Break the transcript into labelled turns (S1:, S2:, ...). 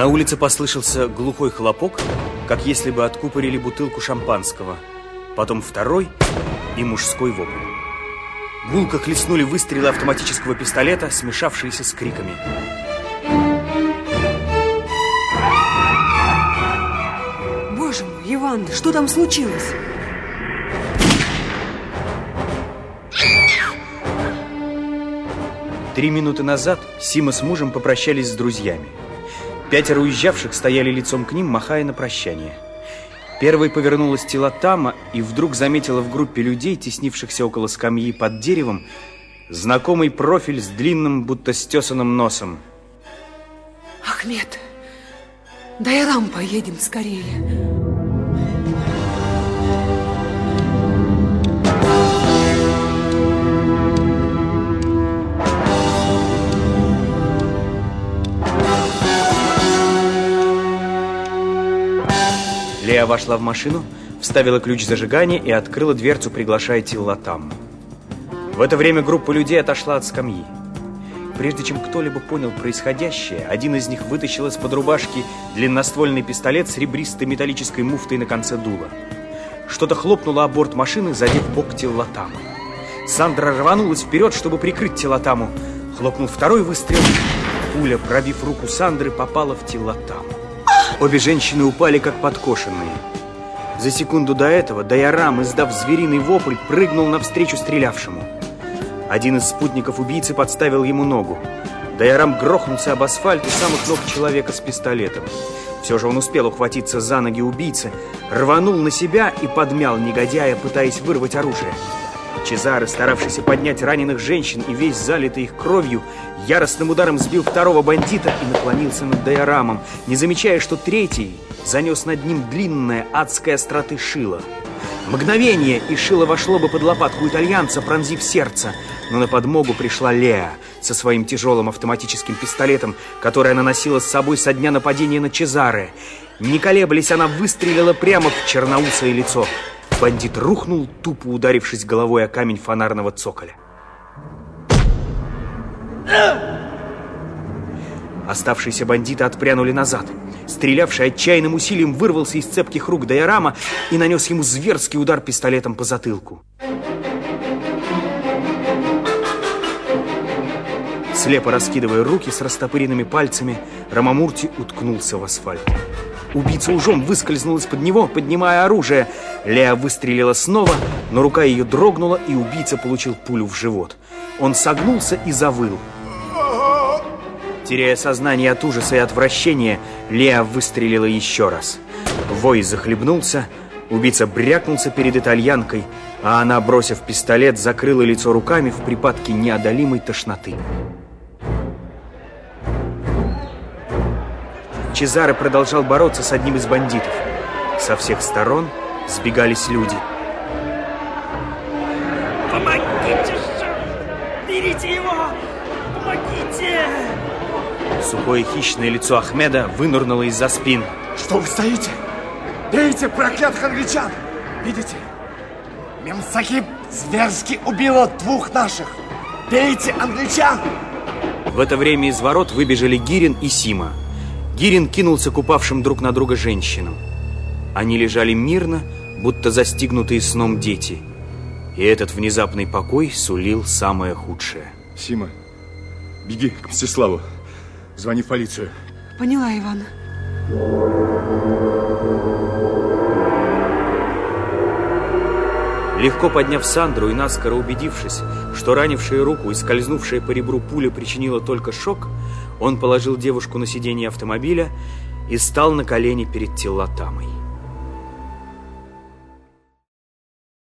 S1: На улице послышался глухой хлопок, как если бы откупорили бутылку шампанского. Потом второй и мужской вопль. Гулко хлестнули выстрелы автоматического пистолета, смешавшиеся с криками.
S2: Боже мой, Иван, что там случилось?
S1: Три минуты назад Сима с мужем попрощались с друзьями. 5 уезжавших стояли лицом к ним, махая на прощание. Первой повернулась Тилотама и вдруг заметила в группе людей, теснившихся около скамьи под деревом, знакомый профиль с длинным, будто стесанным носом.
S2: Ахмед, Дайрам поедем скорее.
S1: Лея вошла в машину, вставила ключ зажигания и открыла дверцу, приглашая Тилотаму. В это время группа людей отошла от скамьи. Прежде чем кто-либо понял происходящее, один из них вытащил из-под рубашки длинноствольный пистолет с ребристой металлической муфтой на конце дула. Что-то хлопнуло о борт машины, задев бок Тилотамы. Сандра рванулась вперед, чтобы прикрыть Тилотаму. Хлопнул второй выстрел. Пуля, пробив руку Сандры, попала в Тилотаму. Обе женщины упали, как подкошенные. За секунду до этого Дайрам, издав звериный вопль, прыгнул навстречу стрелявшему. Один из спутников убийцы подставил ему ногу. Дайрам грохнулся об асфальт у самых ног человека с пистолетом. Все же он успел ухватиться за ноги убийцы, рванул на себя и подмял негодяя, пытаясь вырвать оружие. Чезаре, старавшийся поднять раненых женщин и весь залитый их кровью, яростным ударом сбил второго бандита и наклонился над Дайрамом, не замечая, что третий занес над ним длинное адской остроты шило. Мгновение, и шило вошло бы под лопатку итальянца, пронзив сердце. Но на подмогу пришла Леа со своим тяжелым автоматическим пистолетом, который она носила с собой со дня нападения на Чезаре. Не колеблясь, она выстрелила прямо в черноусое лицо. Бандит рухнул, тупо ударившись головой о камень фонарного цоколя. Оставшиеся бандиты отпрянули назад. Стрелявший отчаянным усилием вырвался из цепких рук Дайрама и нанес ему зверский удар пистолетом по затылку. Слепо раскидывая руки с растопыренными пальцами, Рамамурти уткнулся в асфальт. Убийца ужом выскользнул из-под него, поднимая оружие. Леа выстрелила снова, но рука ее дрогнула, и убийца получил пулю в живот. Он согнулся и завыл. Теряя сознание от ужаса и отвращения, Леа выстрелила еще раз. Вой захлебнулся, убийца брякнулся перед итальянкой, а она, бросив пистолет, закрыла лицо руками в припадке неодолимой тошноты. Чезаре продолжал бороться с одним из бандитов. Со всех сторон сбегались люди.
S3: Помогите же! Берите его! Помогите!
S1: Сухое хищное лицо Ахмеда вынырнуло из-за спин.
S4: Что вы стоите? Бейте проклятых англичан! Видите? Мемсахиб зверски убила 2 наших. Бейте англичан!
S1: В это время из ворот выбежали Гирин и Сима. Гирин кинулся к упавшим друг на друга женщинам. Они лежали мирно, будто застигнутые сном дети. И этот внезапный покой сулил самое худшее.
S5: Сима, беги к Мстиславу. Звони в полицию.
S2: Поняла, Иван.
S1: Легко подняв Сандру и наскоро убедившись, что ранившая руку и скользнувшая по ребру пуля причинила только шок, он положил девушку на сиденье автомобиля и стал на колени перед Тилотамой.